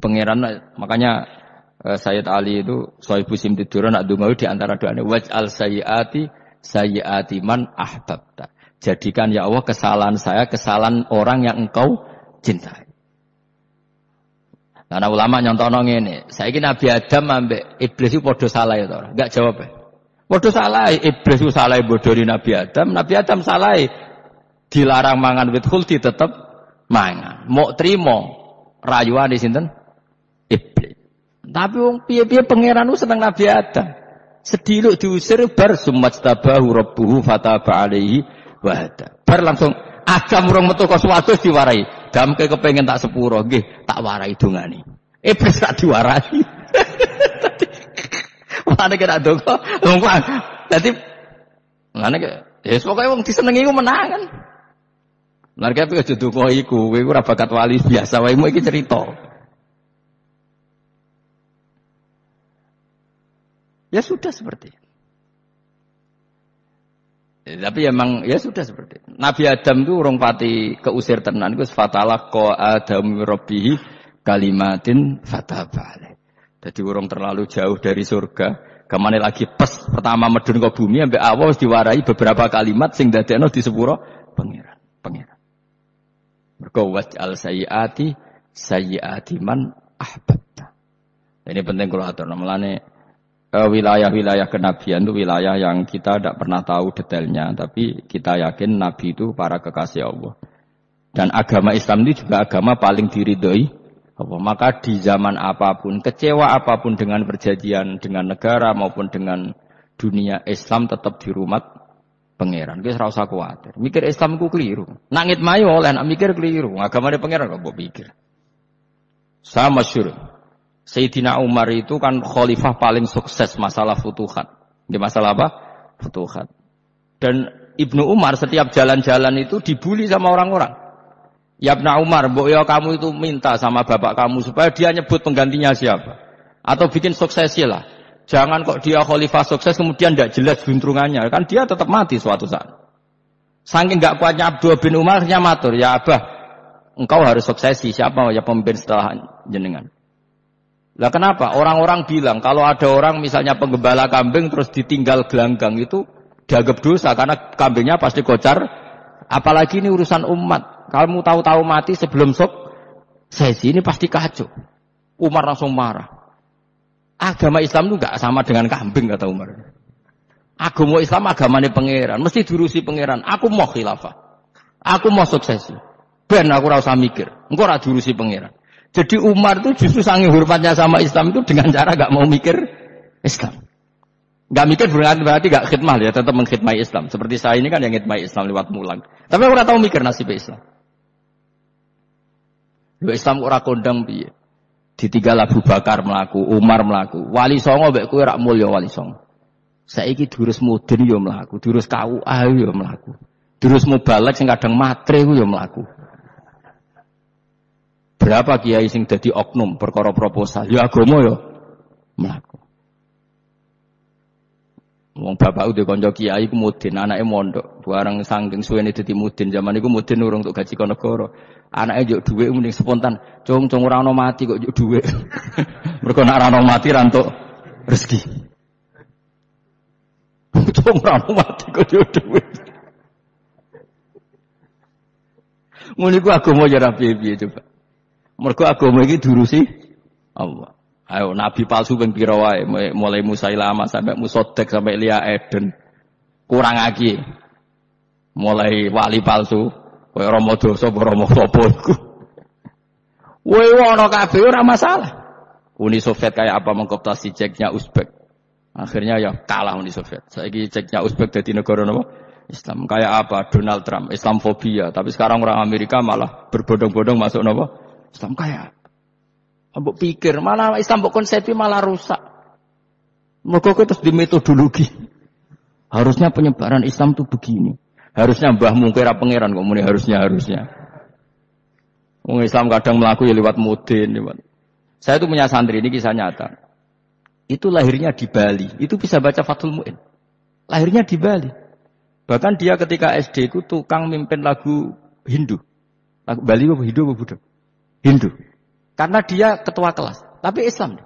pangeran, makanya Sayyid Ali itu Sohibu Simtidur nak dungawi di antara doanya waj'al sayyiati man ahbabta. Jadikan ya Allah kesalahan saya kesalahan orang yang engkau cintai. Karena ulama nyontono ngene, saiki Nabi Adam ambek iblis itu padha salah ya to. Enggak jawab. Padha salah, iblis itu salah bodoni Nabi Adam salah dilarang mangan wit khuldi tetep mangan. Mok trimo rayuane sinten? Iblis. Tapi wong piye-piye pangeran ku seneng Nabi Adam. Sediluk diusir bar summastabahu rabbuhu fataba alaihi wa hada. Bar langsung Adam urung metu ka swarga diwarai. Damke kepengin tak sepuro nggih, tak warai dongane. Iblis tak diwarai. Mane kena donga, lumpang. Dadi ngene ke, ya pokoke wong disenengi ku menang kan. Mereka tapi aja donga iku, kowe ora bakat wali biasa wae iki cerita. Ya sudah seperti itu. Tapi emang ya sudah seperti itu. Nabi Adam itu urung pati keusir tenan iku fatalah qa Adam rabbihi kalimatin fataba alaih. Jadi urung terlalu jauh dari surga. Kemana lagi pas pertama medun ke bumi ambek Allah wis diwarai beberapa kalimat sing dadekno di sepuro pangeran. Mergo waj'al sayyiati man ahbabta. Ini penting kalau atur namanya wilayah-wilayah kenabian itu wilayah yang kita tidak pernah tahu detailnya, tapi kita yakin Nabi itu para kekasih Allah. Dan agama Islam ini juga agama paling diridhoi Allah. Maka di zaman apapun, kecewa apapun dengan perjanjian dengan negara maupun dengan dunia, Islam tetap dirumat pangeran. Kita ora usah kuwatir. Mikir Islam ku keliru. Nangit mayo oleh nak mikir keliru. Agamane pangeran kok mbok pikir. Sama masyhur. Sayyidina Umar itu kan khalifah paling sukses masalah futuhat. Di masalah apa? Futuhat. Dan Ibnu Umar setiap jalan-jalan itu dibully sama orang-orang. Ya Ibnu Umar, mbok ya kamu itu minta sama bapak kamu supaya dia nyebut penggantinya siapa. Atau bikin suksesi lah. Jangan kok dia khalifah sukses kemudian tidak jelas juntrungannya. Kan dia tetap mati suatu saat. Saking enggak kuatnya Abdullah bin Umar nya matur, ya Abah, engkau harus suksesi. Siapa ya pemimpin setelah jenengan? Lah kenapa? Orang-orang bilang kalau ada orang misalnya penggembala kambing terus ditinggal gelanggang itu dianggap dosa karena kambingnya pasti kocar. Apalagi ini urusan umat. Kamu tahu-tahu mati sebelum sesi ini pasti kacau. Umar langsung marah. Agama Islam itu enggak sama dengan kambing kata Umar. Agama Islam agamanya pangeran, mesti diurusi pangeran. Aku mau khilafah. Aku mau suksesi. Ben aku ora usah mikir. Engko ora diurusi pangeran. Jadi Umar itu justru saking hormatnya sama Islam itu dengan cara gak mau mikir Islam. Gak mikir berarti gak khidmah ya, tetap mengkhidmati Islam. Seperti saya ini kan yang khidmati Islam lewat mulang. Tapi aku ora tahu mikir nasib Islam. Islam ora kondang piye. Ditinggal Abu Bakar mlaku, Umar mlaku. Wali songo mbek kowe rak mulya wali songo. Saiki durus mudin yo mlaku, durus KUA yo mlaku. Durus mubalek sing kadang matre ku yo mlaku. Berapa kiai sing dadi oknum perkara proposal? Ya agama ya mlaku. Wong bapak udah kanca kiai ku mudin, anake mondok. Bareng saking suwene dadi mudin, zaman iku mudin urung untuk gaji kon negara. Anake njuk dhuwit mending spontan. Cung ora ono mati kok njuk dhuwit. Mergo nek ora ono mati ra entuk rezeki. Cung ora ono mati kok njuk dhuwit. Ngono iku agama ya ra piye-piye coba. Mergo agama iki diurusi Allah. Ayo nabi palsu ping pira wae, mulai Musailama sampai Musaddaq sampai Lia Eden. Kurang lagi. Mulai wali palsu, koyo Rama Dosa apa Rama sapa iku. Kowe ono kabeh ora masalah. Uni Soviet kayak apa mengkooptasi Ceknya Uzbek. Akhirnya ya kalah Uni Soviet. Saiki Ceknya Uzbek dadi negara napa? Islam. Kayak apa? Donald Trump, Islamfobia. Tapi sekarang orang Amerika malah berbondong-bondong masuk napa? Islam kaya. Mbok pikir malah Islam mbok konsepsi malah rusak. Mergo terus di metodologi. Harusnya penyebaran Islam tuh begini. Harusnya mbahmu kira pangeran kok muni harusnya. Wong Islam kadang mlaku ya lewat mudin, lewat. Saya tuh punya santri ini kisah nyata. Itu lahirnya di Bali. Itu bisa baca Fathul Mu'in. Lahirnya di Bali. Bahkan dia ketika SD itu tukang mimpin lagu Hindu. Lagu Bali apa Hindu apa Buddha? Hindu. Karena dia ketua kelas. Tapi Islam.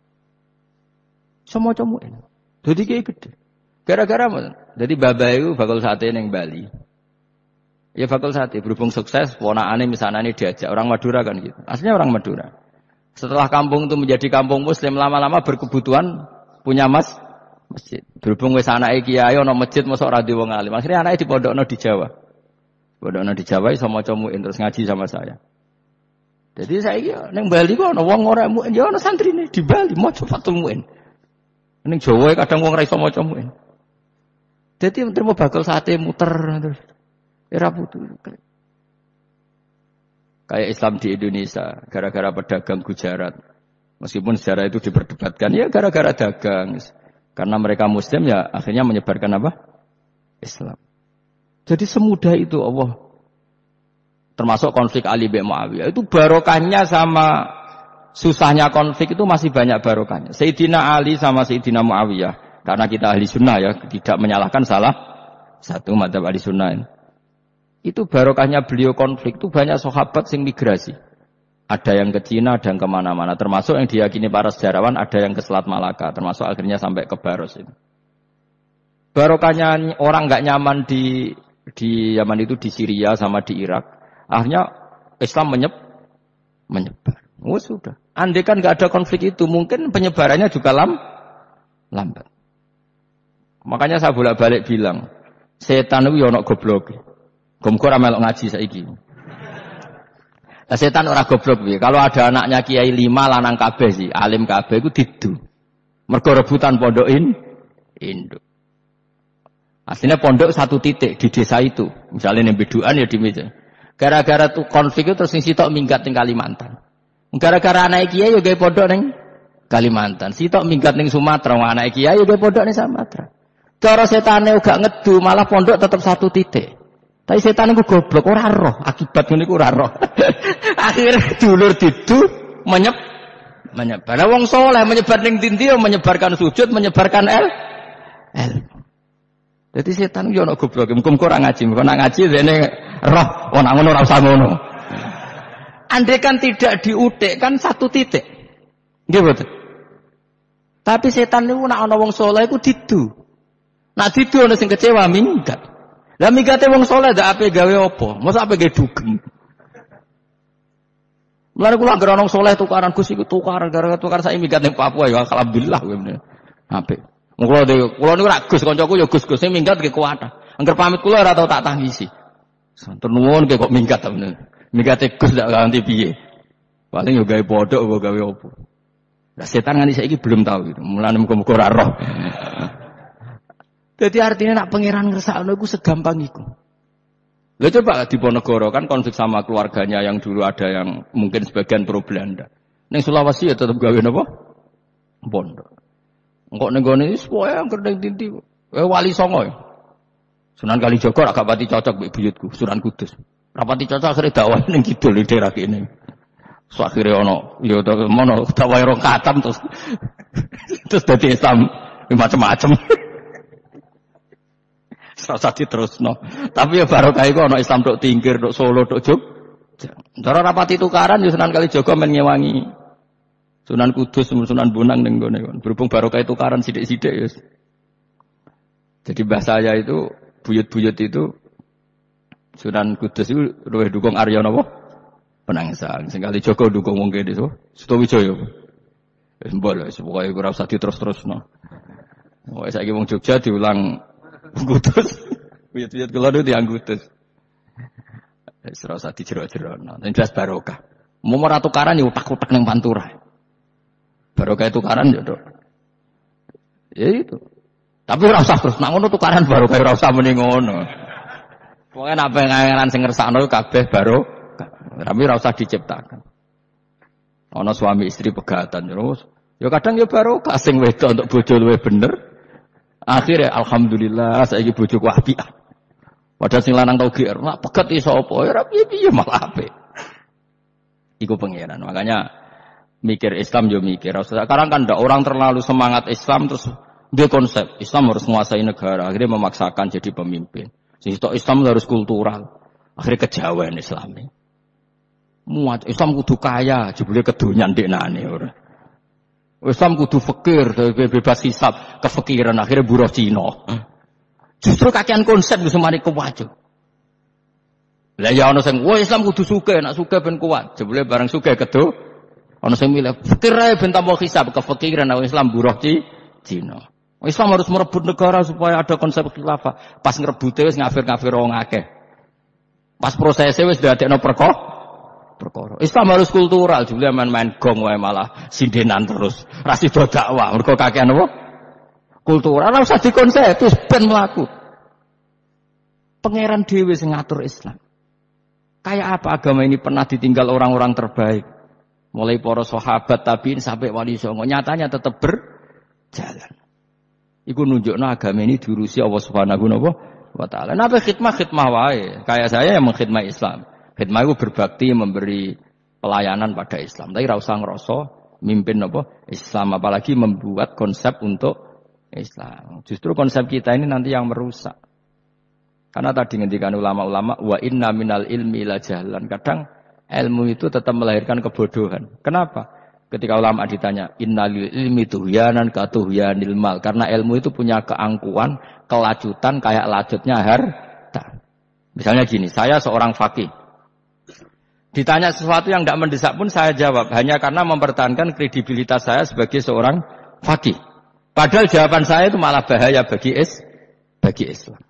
Semua comuin. Jadi kayak gede. Gara-gara jadi bapak itu bakal sate yang Bali. Ya bakal sate. Berhubung sukses, ponakane misalnya ini diajak. Orang Madura kan gitu. Aslinya orang Madura. Setelah kampung itu menjadi kampung muslim, lama-lama berkebutuhan punya masjid. Berhubung wis anake kiai ana masjid mosok ora di wong alim. Akhirnya anake dipondokno di Jawa. Pondokno di Jawa iso maca muin terus ngaji sama saya. Jadi saiki ning Bali kok ana wong ora muin, ya ana santrine di Bali maca fatul muin. Ning Jawa kadang wong ora iso maca muin. Dadi terima bakal sate muter terus. Era putu. Kayak Islam di Indonesia, gara-gara pedagang Gujarat. Meskipun sejarah itu diperdebatkan, ya gara-gara dagang. Karena mereka Muslim, ya akhirnya menyebarkan apa? Islam. Jadi semudah itu Allah. Termasuk konflik Ali bin Muawiyah. Itu barokahnya sama susahnya konflik itu masih banyak barokahnya. Sayyidina Ali sama Sayyidina Muawiyah. Karena kita ahli sunnah ya, tidak menyalahkan salah satu madzhab ahli sunnah ini. Itu barokahnya beliau konflik itu banyak sahabat yang migrasi. Ada yang ke Cina, ada yang kemana-mana. Termasuk yang diyakini para sejarawan, ada yang ke Selat Malaka. Termasuk akhirnya sampai ke Baros ini. Barokahnya orang nggak nyaman di Yaman itu di Syria sama di Irak. Akhirnya Islam menyebar. Oh sudah. Andai kan nggak ada konflik itu, mungkin penyebarannya juga lambat. Makanya saya bolak-balik bilang, setan itu ono goblok. Gomkor melok ngaji saiki. Nah, setan ora goblok piye. Kalau ada anaknya kiai 5 lanang kabeh sih, alim kabeh iku didu. Mergo rebutan pondokin induk. Aslinya pondok satu titik di desa itu. Misalnya ning beduan ya di meja. Gara-gara tuh konflik itu terus sing sitok minggat ning Kalimantan. Gara-gara anak kiai yo gawe pondok ning Kalimantan. Sitok minggat ning Sumatera, anak kiai yo gawe pondok ning Sumatera. Cara setane gak ngedu, malah pondok tetap satu titik. Tapi setan itu goblok, ora roh. Akibat ini ora roh. Akhirnya dulur didu menyebar. Nah, wong soleh menyebar ning ndi menyebarkan sujud, menyebarkan ilmu. Jadi setan itu ono goblok. Muga-muga ora ngaji. Kok nak ngaji dene roh, ana ngono ora usah ngono. Andai kan tidak diutik kan satu titik. Nggih betul. Tapi setan niku nek ana wong soleh iku didu. Nak didu ana sing kecewa minggat. Lah migate wong saleh ndak ape gawe apa? Mosok ape gawe dugem. Mulane kula anggere wong saleh tukaran Gus iku tukaran gara-gara tukar saiki migat ning Papua ya alhamdulillah kowe meneh. Apik. Wong kula niku ra Gus kancaku ya Gus-Gus sing minggat ge kuwatah. Angger pamit kula ora tau tak tangisi. Santen nuwun ge kok minggat ta meneh. Migate Gus ndak ganti piye. Paling yo gawe bodhok apa gawe apa. Lah setan nganti saiki belum tahu gitu. Mulane muga-muga ora roh. Jadi artinya nak pangeran ngersakno iku segampang iku. Lah coba di Ponegoro kan konflik sama keluarganya yang dulu ada yang mungkin sebagian pro Belanda. Ning Sulawesi ya tetep gawe napa? Pondok. Engko ning gone wis pokoke angger ning tinti. Wali Songo ya. Sunan Kalijaga agak pati cocok mbek buyutku, Sunan Kudus. Rapati cocok akhire dakwah ning kidul daerah kene. So akhire ono ya mono dakwah rong katam terus dadi Islam macam-macam. Rasa diterusno. Tapi ya barokah iku ana Islam tok Tingkir, tok Solo, tok Jogja. Cara rapati tukaran ya Sunan Kalijaga men ngewangi Sunan Kudus, Sunan Bonang ning gone kon. Berhubung barokah tukaran sithik-sithik ya. Jadi bahasa saya itu buyut-buyut itu Sunan Kudus itu luwih dukung Arya napa? Penangsan. Sing Kalijaga dukung wong kene to. Sutawijaya. Wis mbol wis pokoke ora usah diterus-terusno. Wong saiki wong Jogja diulang Kudus, buyut-buyut kula itu yang Kudus. Serasa dijero-jero. Yang jelas barokah. Mau ora tukaran ya utak-utak ning Pantura. Barokah tukaran ya Dok. Ya itu. Tapi ora usah terus nak ngono tukaran barokah ora usah muni ngono. Pokoke nek pengen sing ngersakno kabeh barokah. Tapi ora usah diciptakan. Ana suami istri pegatan terus. Ya kadang ya barokah sing wedok untuk bojo luwih bener. Akhirnya alhamdulillah saiki bojoku apik. Padahal sing lanang tau GR, nak pegat iso apa? Ya piye-piye malah apik. Iku pangeran. Makanya mikir Islam yo mikir. Sekarang kan ndak orang terlalu semangat Islam terus dia konsep Islam harus menguasai negara, akhirnya memaksakan jadi pemimpin. Sing tok Islam harus kultural. Akhirnya kejawen Islami. Muat Islam kudu kaya, jebule kedonyan ndeknane ora. Islam kudu fakir, bebas hisab, kefakiran akhirnya buruh Cina. Justru kakean konsep wis mari kuwat. Lah ya ana sing wah Islam kudu sugih, nek sugih ben kuat. Jebule bareng sugih kedo ana sing milih fakir ae ben tambah hisab, kefakiran Islam buruh Cina. Islam harus merebut negara supaya ada konsep khilafah. Pas ngrebute wis ngafir-ngafir wong akeh. Pas prosesnya wis dadekno perkara. Islam harus kultural, jebule main-main gong wae malah sindenan terus. Ra sida dakwah, mergo kakean apa? Kultural ora usah dikonsep, terus ben mlaku. Pangeran dhewe sing ngatur Islam. Kayak apa agama ini pernah ditinggal orang-orang terbaik. Mulai para sahabat tabi'in sampai wali songo, nyatanya tetap berjalan. Iku nunjukno agama ini diurusi Allah Subhanahu wa taala. Napa khidmah wae. Kayak saya yang mengkhidmah Islam. Khidmah itu berbakti memberi pelayanan pada Islam. Tapi ra usah ngrasa mimpin apa Islam, apalagi membuat konsep untuk Islam. Justru konsep kita ini nanti yang merusak. Karena tadi ngendikan ulama-ulama wa inna minal ilmi la jahlan. Kadang ilmu itu tetap melahirkan kebodohan. Kenapa? Ketika ulama ditanya innalil ilmi tuhyanan ka tuhyanil mal. Karena ilmu itu punya keangkuhan, kelajutan kayak lajutnya harta. Misalnya gini, saya seorang faqih. Ditanya sesuatu yang tidak mendesak pun saya jawab hanya karena mempertahankan kredibilitas saya sebagai seorang faqih. Padahal jawaban saya itu malah bahaya bagi Islam.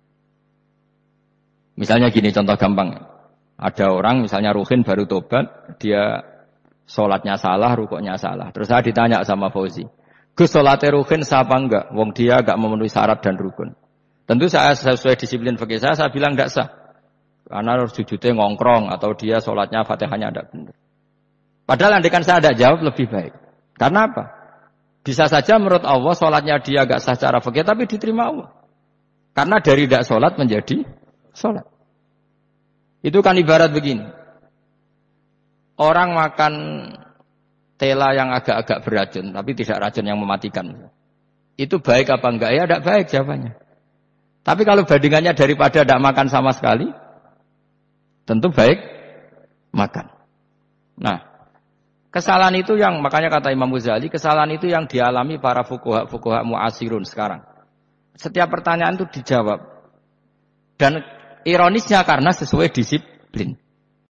Misalnya gini contoh gampang. Ada orang misalnya Ruhin baru tobat, dia sholatnya salah, rukuknya salah. Terus saya ditanya sama Fauzi, Gus sholatnya Ruhin sah apa enggak? Wong dia enggak memenuhi syarat dan rukun. Tentu saya sesuai disiplin fikih saya bilang enggak sah. Karena harus sujudnya ngongkrong atau dia sholatnya Fatihahnya enggak benar. Padahal andaikan saya tidak jawab lebih baik. Karena apa? Bisa saja menurut Allah sholatnya dia enggak sah secara fikih tapi diterima Allah. Karena dari tidak sholat menjadi sholat. Itu kan ibarat begini. Orang makan tela yang agak-agak beracun, tapi tidak racun yang mematikan. Itu baik apa enggak? Ya tidak baik jawabannya. Tapi kalau bandingannya daripada tidak makan sama sekali, tentu baik makan. Nah, kesalahan itu yang, makanya kata Imam Ghazali, kesalahan itu yang dialami para fuqaha mu'asirun sekarang. Setiap pertanyaan itu dijawab. Dan ironisnya karena sesuai disiplin.